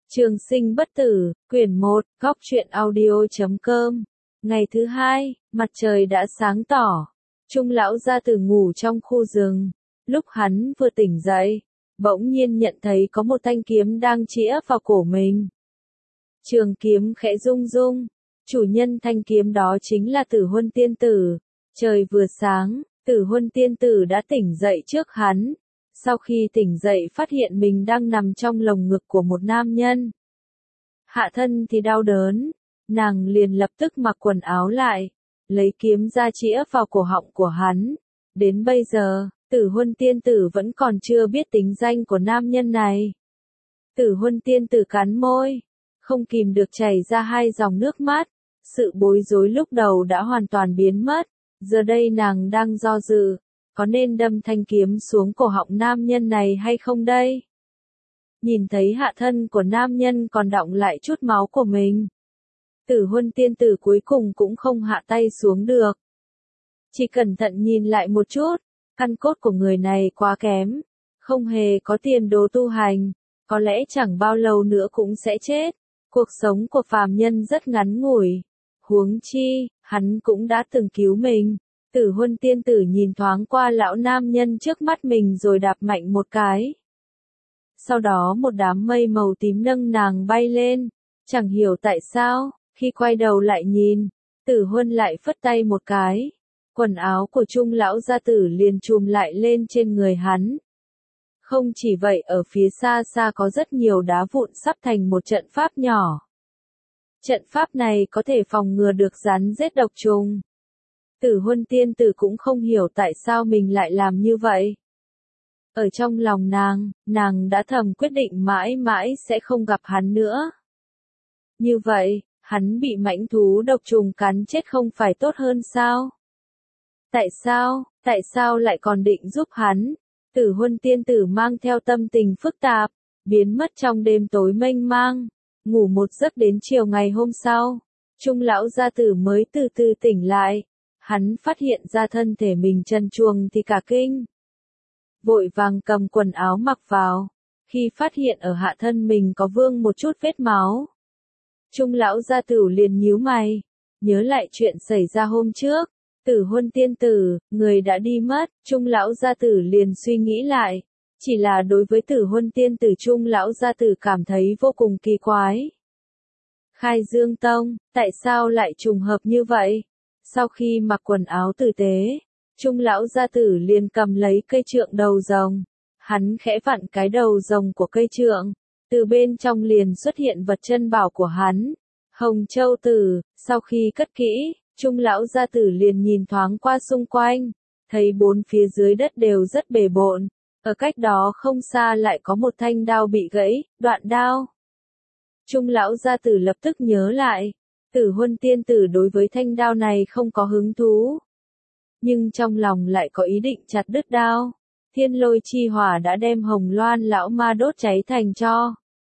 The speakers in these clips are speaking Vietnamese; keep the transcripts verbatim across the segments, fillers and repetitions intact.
Trường sinh bất tử, quyển một, góc truyện audio chấm com. Ngày thứ hai, mặt trời đã sáng tỏ. Trung lão gia tử ngủ trong khu rừng. Lúc hắn vừa tỉnh dậy, bỗng nhiên nhận thấy có một thanh kiếm đang chĩa vào cổ mình. Trường kiếm khẽ rung rung. Chủ nhân thanh kiếm đó chính là Tử Huân tiên tử. Trời vừa sáng, Tử Huân tiên tử đã tỉnh dậy trước hắn. Sau khi tỉnh dậy phát hiện mình đang nằm trong lồng ngực của một nam nhân. Hạ thân thì đau đớn, nàng liền lập tức mặc quần áo lại, lấy kiếm ra chĩa vào cổ họng của hắn. Đến bây giờ, Tử Huân tiên tử vẫn còn chưa biết tính danh của nam nhân này. Tử Huân tiên tử cắn môi, không kìm được chảy ra hai dòng nước mắt. Sự bối rối lúc đầu đã hoàn toàn biến mất, giờ đây nàng đang do dự. Có nên đâm thanh kiếm xuống cổ họng nam nhân này hay không đây? Nhìn thấy hạ thân của nam nhân còn đọng lại chút máu của mình. Tử Huân tiên tử cuối cùng cũng không hạ tay xuống được. Chỉ cẩn thận nhìn lại một chút, căn cốt của người này quá kém, không hề có tiền đồ tu hành, có lẽ chẳng bao lâu nữa cũng sẽ chết. Cuộc sống của phàm nhân rất ngắn ngủi, huống chi, hắn cũng đã từng cứu mình. Tử Huân tiên tử nhìn thoáng qua lão nam nhân trước mắt mình rồi đạp mạnh một cái. Sau đó một đám mây màu tím nâng nàng bay lên. Chẳng hiểu tại sao, khi quay đầu lại nhìn, Tử Huân lại phất tay một cái. Quần áo của Trung lão gia tử liền chùm lại lên trên người hắn. Không chỉ vậy, ở phía xa xa có rất nhiều đá vụn sắp thành một trận pháp nhỏ. Trận pháp này có thể phòng ngừa được rắn rết độc trùng. Tử Huân tiên tử cũng không hiểu tại sao mình lại làm như vậy. Ở trong lòng nàng, nàng đã thầm quyết định mãi mãi sẽ không gặp hắn nữa. Như vậy, hắn bị mãnh thú độc trùng cắn chết không phải tốt hơn sao? Tại sao, tại sao lại còn định giúp hắn? Tử Huân tiên tử mang theo tâm tình phức tạp, biến mất trong đêm tối mênh mang, ngủ một giấc đến chiều ngày hôm sau. Trung lão gia tử mới từ từ tỉnh lại. Hắn phát hiện ra thân thể mình trần truồng thì cả kinh. Vội vàng cầm quần áo mặc vào, khi phát hiện ở hạ thân mình có vương một chút vết máu. Trung lão gia tử liền nhíu mày, nhớ lại chuyện xảy ra hôm trước. Tử Huân tiên tử, người đã đi mất. Trung lão gia tử liền suy nghĩ lại, chỉ là đối với Tử Huân tiên tử Trung lão gia tử cảm thấy vô cùng kỳ quái. Khai Dương Tông, tại sao lại trùng hợp như vậy? Sau khi mặc quần áo tử tế, Trung lão gia tử liền cầm lấy cây trượng đầu rồng. Hắn khẽ vặn cái đầu rồng của cây trượng, từ bên trong liền xuất hiện vật chân bảo của hắn, Hồng Châu Tử. Sau khi cất kỹ, Trung lão gia tử liền nhìn thoáng qua xung quanh, thấy bốn phía dưới đất đều rất bề bộn, ở cách đó không xa lại có một thanh đao bị gãy, đoạn đao. Trung lão gia tử lập tức nhớ lại. Tử Huân tiên tử đối với thanh đao này không có hứng thú, nhưng trong lòng lại có ý định chặt đứt đao. Thiên lôi chi hỏa đã đem Hồng Loan lão ma đốt cháy thành tro.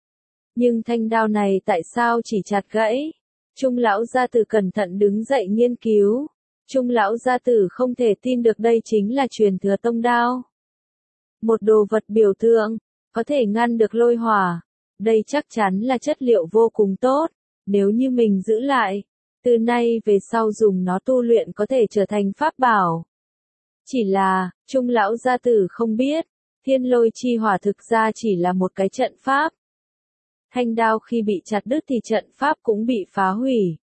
Nhưng thanh đao này tại sao chỉ chặt gãy? Trung lão gia tử cẩn thận đứng dậy nghiên cứu. Trung lão gia tử không thể tin được đây chính là truyền thừa tông đao. Một đồ vật biểu tượng, có thể ngăn được lôi hỏa. Đây chắc chắn là chất liệu vô cùng tốt. Nếu như mình giữ lại, từ nay về sau dùng nó tu luyện có thể trở thành pháp bảo. Chỉ là, Trung lão gia tử không biết, thiên lôi chi hỏa thực ra chỉ là một cái trận pháp. Thanh đao khi bị chặt đứt thì trận pháp cũng bị phá hủy.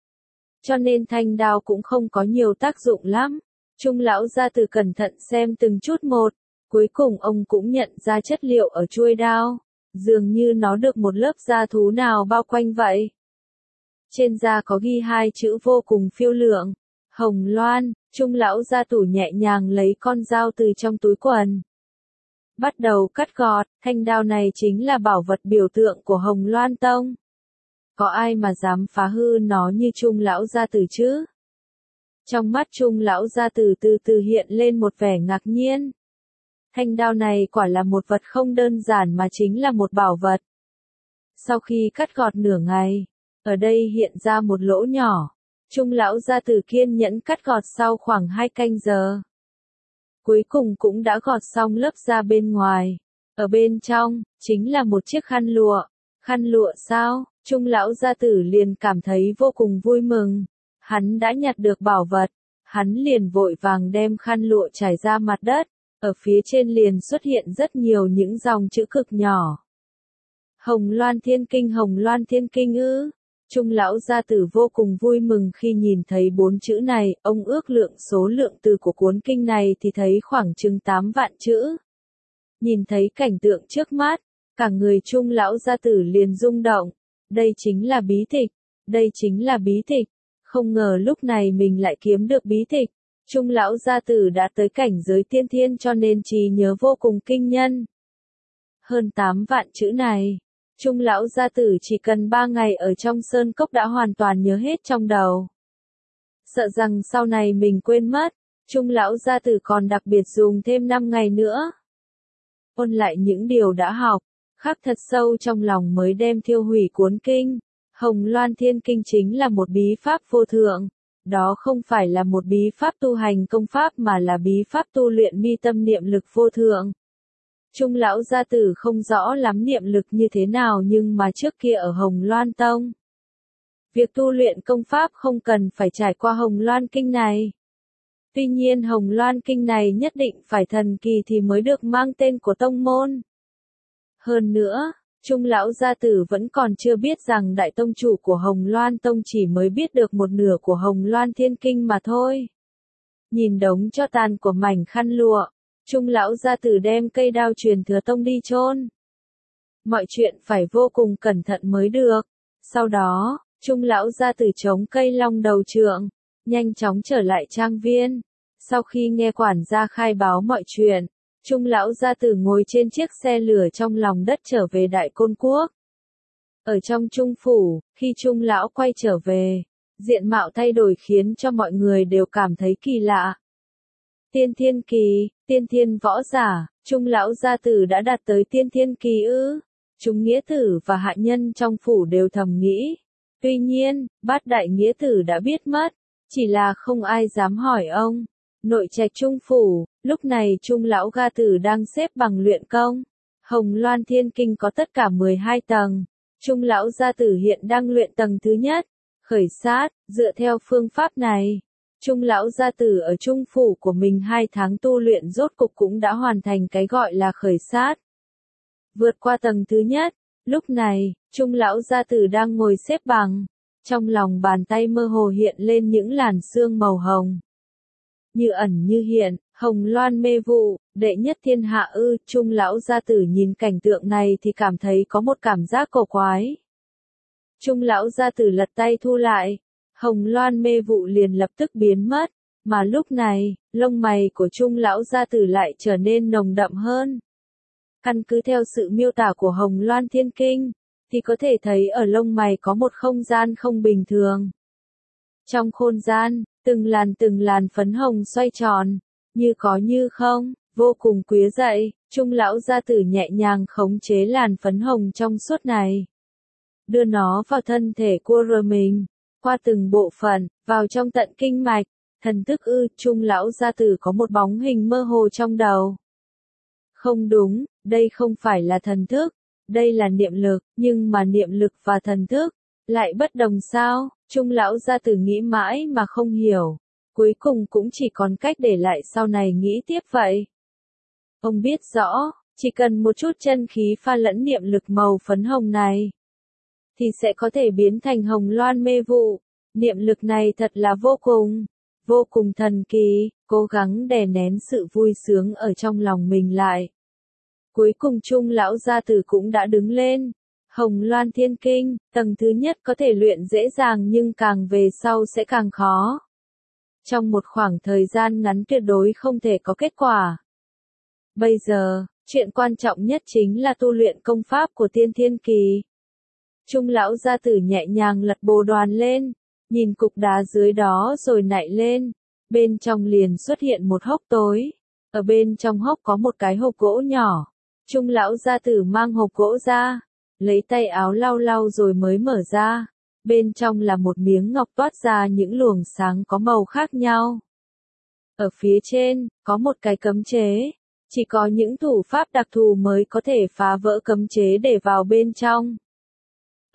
Cho nên thanh đao cũng không có nhiều tác dụng lắm. Trung lão gia tử cẩn thận xem từng chút một, cuối cùng ông cũng nhận ra chất liệu ở chuôi đao, dường như nó được một lớp da thú nào bao quanh vậy. Trên da có ghi hai chữ vô cùng phiêu lượng, Hồng Loan. Trung lão gia tử nhẹ nhàng lấy con dao từ trong túi quần, bắt đầu cắt gọt. Thanh đao này chính là bảo vật biểu tượng của Hồng Loan Tông. Có ai mà dám phá hư nó như Trung lão gia tử chứ? Trong mắt Trung lão gia tử từ từ hiện lên một vẻ ngạc nhiên. Thanh đao này quả là một vật không đơn giản mà chính là một bảo vật. Sau khi cắt gọt nửa ngày, ở đây hiện ra một lỗ nhỏ. Trung lão gia tử kiên nhẫn cắt gọt sau khoảng hai canh giờ. Cuối cùng cũng đã gọt xong lớp da bên ngoài. Ở bên trong, chính là một chiếc khăn lụa. Khăn lụa sao? Trung lão gia tử liền cảm thấy vô cùng vui mừng. Hắn đã nhặt được bảo vật. Hắn liền vội vàng đem khăn lụa trải ra mặt đất. Ở phía trên liền xuất hiện rất nhiều những dòng chữ cực nhỏ. Hồng Loan Thiên Kinh, Hồng Loan Thiên Kinh ư? Trung lão gia tử vô cùng vui mừng khi nhìn thấy bốn chữ này, ông ước lượng số lượng từ của cuốn kinh này thì thấy khoảng chừng tám vạn chữ. Nhìn thấy cảnh tượng trước mắt, cả người Trung lão gia tử liền rung động. Đây chính là bí tịch, đây chính là bí tịch. Không ngờ lúc này mình lại kiếm được bí tịch. Trung lão gia tử đã tới cảnh giới tiên thiên cho nên trí nhớ vô cùng kinh nhân. Hơn tám vạn chữ này, Trung lão gia tử chỉ cần ba ngày ở trong sơn cốc đã hoàn toàn nhớ hết trong đầu. Sợ rằng sau này mình quên mất, Trung lão gia tử còn đặc biệt dùng thêm năm ngày nữa. Ôn lại những điều đã học, khắc thật sâu trong lòng mới đem thiêu hủy cuốn kinh. Hồng Loan Thiên Kinh chính là một bí pháp vô thượng. Đó không phải là một bí pháp tu hành công pháp mà là bí pháp tu luyện mi tâm niệm lực vô thượng. Trung lão gia tử không rõ lắm niệm lực như thế nào nhưng mà trước kia ở Hồng Loan Tông. Việc tu luyện công pháp không cần phải trải qua Hồng Loan Kinh này. Tuy nhiên Hồng Loan Kinh này nhất định phải thần kỳ thì mới được mang tên của tông môn. Hơn nữa, Trung lão gia tử vẫn còn chưa biết rằng đại tông chủ của Hồng Loan Tông chỉ mới biết được một nửa của Hồng Loan Thiên Kinh mà thôi. Nhìn đống tro tàn của mảnh khăn lụa, Trung lão gia tử đem cây đao truyền thừa tông đi chôn. Mọi chuyện phải vô cùng cẩn thận mới được. Sau đó, Trung lão gia tử chống cây long đầu trượng, nhanh chóng trở lại trang viên. Sau khi nghe quản gia khai báo mọi chuyện, Trung lão gia tử ngồi trên chiếc xe lửa trong lòng đất trở về Đại Côn Quốc. Ở trong Trung phủ, khi Trung lão quay trở về, diện mạo thay đổi khiến cho mọi người đều cảm thấy kỳ lạ. Tiên thiên kỳ, tiên thiên võ giả, Trung lão gia tử đã đạt tới tiên thiên kỳ ư? Chúng nghĩa tử và hạ nhân trong phủ đều thầm nghĩ. Tuy nhiên, bát đại nghĩa tử đã biết mất, chỉ là không ai dám hỏi ông. Nội trạch Trung phủ, lúc này Trung lão gia tử đang xếp bằng luyện công. Hồng Loan Thiên Kinh có tất cả mười hai tầng. Trung lão gia tử hiện đang luyện tầng thứ nhất, khởi sát. Dựa theo phương pháp này, Trung lão gia tử ở Trung phủ của mình hai tháng tu luyện rốt cục cũng đã hoàn thành cái gọi là khởi sát. Vượt qua tầng thứ nhất, lúc này, Trung lão gia tử đang ngồi xếp bằng. Trong lòng bàn tay mơ hồ hiện lên những làn sương màu hồng. Như ẩn như hiện, hồng loan mê vụ, đệ nhất thiên hạ ư. Trung lão gia tử nhìn cảnh tượng này thì cảm thấy có một cảm giác cổ quái. Trung lão gia tử lật tay thu lại, hồng loan mê vụ liền lập tức biến mất, mà lúc này, lông mày của Trung lão gia tử lại trở nên nồng đậm hơn. Căn cứ theo sự miêu tả của Hồng Loan Thiên Kinh, thì có thể thấy ở lông mày có một không gian không bình thường. Trong không gian, từng làn từng làn phấn hồng xoay tròn, như có như không, vô cùng quý dậy. Trung lão gia tử nhẹ nhàng khống chế làn phấn hồng trong suốt này, đưa nó vào thân thể của mình, qua từng bộ phận, vào trong tận kinh mạch. Thần thức ư? Trung lão gia tử có một bóng hình mơ hồ trong đầu. Không đúng, đây không phải là thần thức, đây là niệm lực, nhưng mà niệm lực và thần thức lại bất đồng sao? Trung lão gia tử nghĩ mãi mà không hiểu, cuối cùng cũng chỉ còn cách để lại sau này nghĩ tiếp vậy. Ông biết rõ, chỉ cần một chút chân khí pha lẫn niệm lực màu phấn hồng này, thì sẽ có thể biến thành hồng loan mê vụ. Niệm lực này thật là vô cùng, vô cùng thần kỳ. Cố gắng đè nén sự vui sướng ở trong lòng mình lại. Cuối cùng Trung lão gia tử cũng đã đứng lên. Hồng Loan Thiên Kinh, tầng thứ nhất có thể luyện dễ dàng nhưng càng về sau sẽ càng khó. Trong một khoảng thời gian ngắn tuyệt đối không thể có kết quả. Bây giờ, chuyện quan trọng nhất chính là tu luyện công pháp của tiên thiên kỳ. Trung lão gia tử nhẹ nhàng lật bồ đoàn lên, nhìn cục đá dưới đó rồi nạy lên. Bên trong liền xuất hiện một hốc tối. Ở bên trong hốc có một cái hộp gỗ nhỏ. Trung lão gia tử mang hộp gỗ ra, lấy tay áo lau lau rồi mới mở ra. Bên trong là một miếng ngọc toát ra những luồng sáng có màu khác nhau. Ở phía trên, có một cái cấm chế. Chỉ có những thủ pháp đặc thù mới có thể phá vỡ cấm chế để vào bên trong.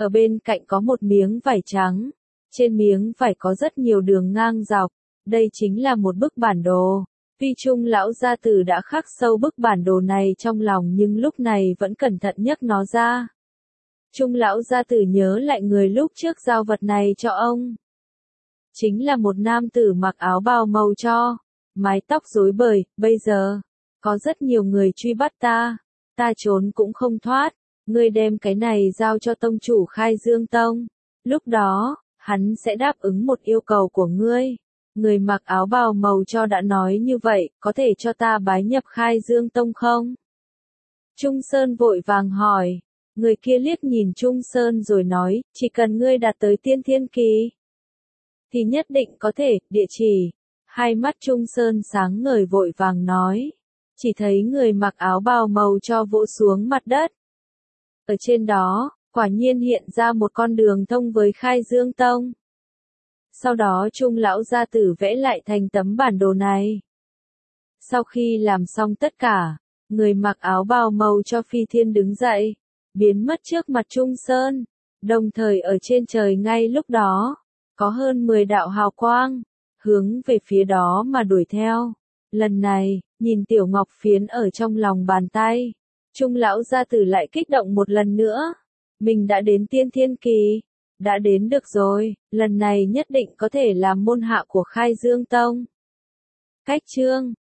Ở bên cạnh có một miếng vải trắng, trên miếng vải có rất nhiều đường ngang dọc, đây chính là một bức bản đồ. Tuy Trung lão gia tử đã khắc sâu bức bản đồ này trong lòng nhưng lúc này vẫn cẩn thận nhấc nó ra. Trung lão gia tử nhớ lại người lúc trước giao vật này cho ông. Chính là một nam tử mặc áo bào màu cho, mái tóc rối bời, bây giờ, có rất nhiều người truy bắt ta, ta trốn cũng không thoát, ngươi đem cái này giao cho tông chủ Khai Dương Tông, lúc đó, hắn sẽ đáp ứng một yêu cầu của ngươi. Người mặc áo bào màu cho đã nói như vậy, có thể cho ta bái nhập Khai Dương Tông không? Trung Sơn vội vàng hỏi, người kia liếc nhìn Trung Sơn rồi nói, chỉ cần ngươi đạt tới tiên thiên kỳ, thì nhất định có thể, địa chỉ. Hai mắt Trung Sơn sáng ngời vội vàng nói, chỉ thấy người mặc áo bào màu cho vỗ xuống mặt đất. Ở trên đó, quả nhiên hiện ra một con đường thông với Khai Dương Tông. Sau đó Trung lão gia tử vẽ lại thành tấm bản đồ này. Sau khi làm xong tất cả, người mặc áo bào màu cho phi thiên đứng dậy, biến mất trước mặt Trung Sơn, đồng thời ở trên trời ngay lúc đó, có hơn mười đạo hào quang, hướng về phía đó mà đuổi theo. Lần này, nhìn tiểu ngọc phiến ở trong lòng bàn tay, Trung lão gia tử lại kích động một lần nữa. Mình đã đến tiên thiên kỳ, đã đến được rồi, lần này nhất định có thể làm môn hạ của Khai Dương Tông. Cách chương